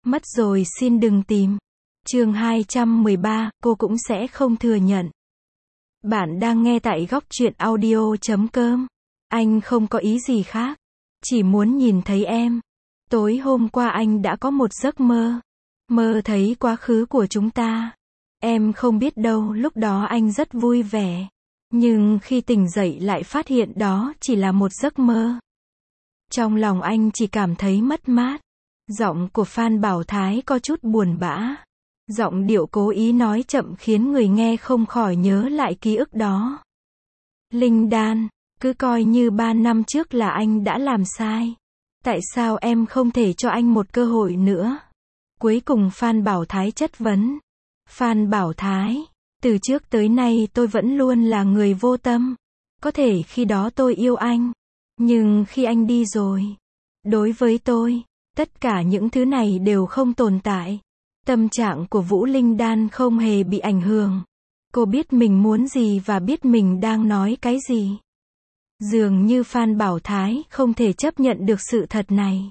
Mất rồi xin đừng tìm. Chương 213, cô cũng sẽ không thừa nhận. Bạn đang nghe tại góc truyện audio.com. Anh không có ý gì khác. Chỉ muốn nhìn thấy em. Tối hôm qua anh đã có một giấc mơ. Mơ thấy quá khứ của chúng ta. Em không biết đâu, lúc đó anh rất vui vẻ. Nhưng khi tỉnh dậy lại phát hiện đó chỉ là một giấc mơ. Trong lòng anh chỉ cảm thấy mất mát. Giọng của Phan Bảo Thái có chút buồn bã. Giọng điệu cố ý nói chậm khiến người nghe không khỏi nhớ lại ký ức đó. Linh Đan, cứ coi như 3 năm trước là anh đã làm sai. Tại sao em không thể cho anh một cơ hội nữa? Cuối cùng Phan Bảo Thái chất vấn. Phan Bảo Thái, từ trước tới nay tôi vẫn luôn là người vô tâm. Có thể khi đó tôi yêu anh. Nhưng khi anh đi rồi, đối với tôi, tất cả những thứ này đều không tồn tại. Tâm trạng của Vũ Linh Đan không hề bị ảnh hưởng. Cô biết mình muốn gì và biết mình đang nói cái gì. Dường như Phan Bảo Thái không thể chấp nhận được sự thật này.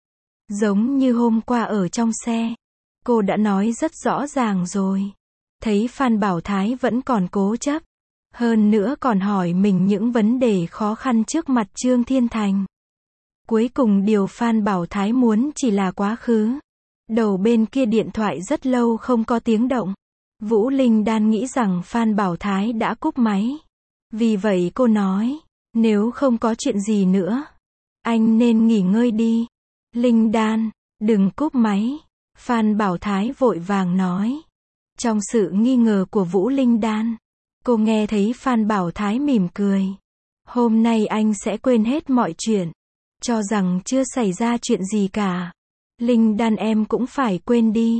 Giống như hôm qua ở trong xe, cô đã nói rất rõ ràng rồi. Thấy Phan Bảo Thái vẫn còn cố chấp. Hơn nữa còn hỏi mình những vấn đề khó khăn trước mặt Trương Thiên Thành. Cuối cùng điều Phan Bảo Thái muốn chỉ là quá khứ. Đầu bên kia điện thoại rất lâu không có tiếng động. Vũ Linh Đan nghĩ rằng Phan Bảo Thái đã cúp máy. Vì vậy cô nói, nếu không có chuyện gì nữa, anh nên nghỉ ngơi đi. Linh Đan, đừng cúp máy. Phan Bảo Thái vội vàng nói. Trong sự nghi ngờ của Vũ Linh Đan, cô nghe thấy Phan Bảo Thái mỉm cười. Hôm nay anh sẽ quên hết mọi chuyện. Cho rằng chưa xảy ra chuyện gì cả. Linh Đan em cũng phải quên đi.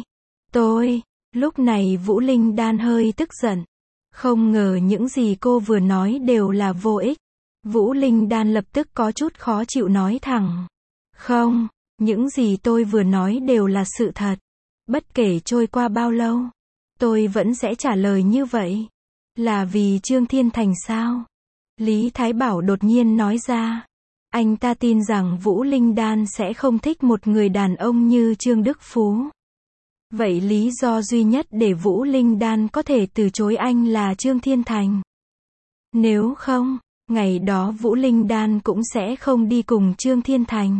Lúc này Vũ Linh Đan hơi tức giận. Không ngờ những gì cô vừa nói đều là vô ích. Vũ Linh Đan lập tức có chút khó chịu nói thẳng. Không, những gì tôi vừa nói đều là sự thật. Bất kể trôi qua bao lâu, tôi vẫn sẽ trả lời như vậy. Là vì Trương Thiên Thành sao? Lý Thái Bảo đột nhiên nói ra. Anh ta tin rằng Vũ Linh Đan sẽ không thích một người đàn ông như Trương Đức Phú. Vậy lý do duy nhất để Vũ Linh Đan có thể từ chối anh là Trương Thiên Thành. Nếu không, ngày đó Vũ Linh Đan cũng sẽ không đi cùng Trương Thiên Thành.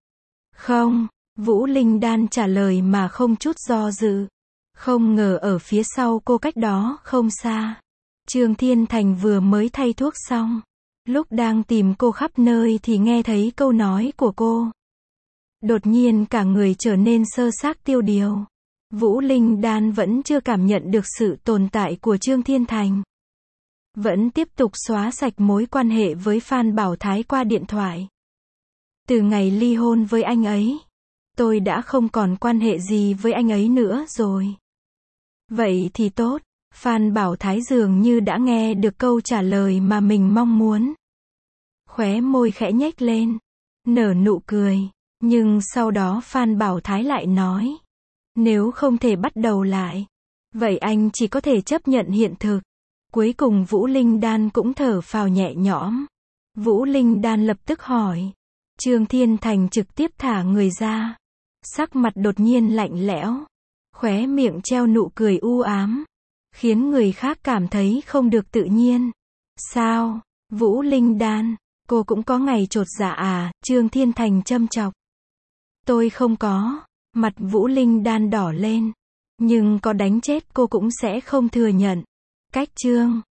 Không, Vũ Linh Đan trả lời mà không chút do dự. Không ngờ ở phía sau cô cách đó không xa, Trương Thiên Thành vừa mới thay thuốc xong. Lúc đang tìm cô khắp nơi thì nghe thấy câu nói của cô. Đột nhiên cả người trở nên sơ xác tiêu điều. Vũ Linh Đan vẫn chưa cảm nhận được sự tồn tại của Trương Thiên Thành. Vẫn tiếp tục xóa sạch mối quan hệ với Phan Bảo Thái qua điện thoại. Từ ngày ly hôn với anh ấy, tôi đã không còn quan hệ gì với anh ấy nữa rồi. Vậy thì tốt. Phan Bảo Thái dường như đã nghe được câu trả lời mà mình mong muốn. Khóe môi khẽ nhếch lên, nở nụ cười. Nhưng sau đó Phan Bảo Thái lại nói, nếu không thể bắt đầu lại, vậy anh chỉ có thể chấp nhận hiện thực. Cuối cùng Vũ Linh Đan cũng thở phào nhẹ nhõm. Vũ Linh Đan lập tức hỏi. Trương Thiên Thành trực tiếp thả người ra. Sắc mặt đột nhiên lạnh lẽo. Khóe miệng treo nụ cười u ám. Khiến người khác cảm thấy không được tự nhiên. Sao, Vũ Linh Đan, cô cũng có ngày chột dạ à? Trương Thiên Thành châm chọc. Tôi không có. Mặt Vũ Linh Đan đỏ lên. Nhưng có đánh chết cô cũng sẽ không thừa nhận. Cách Trương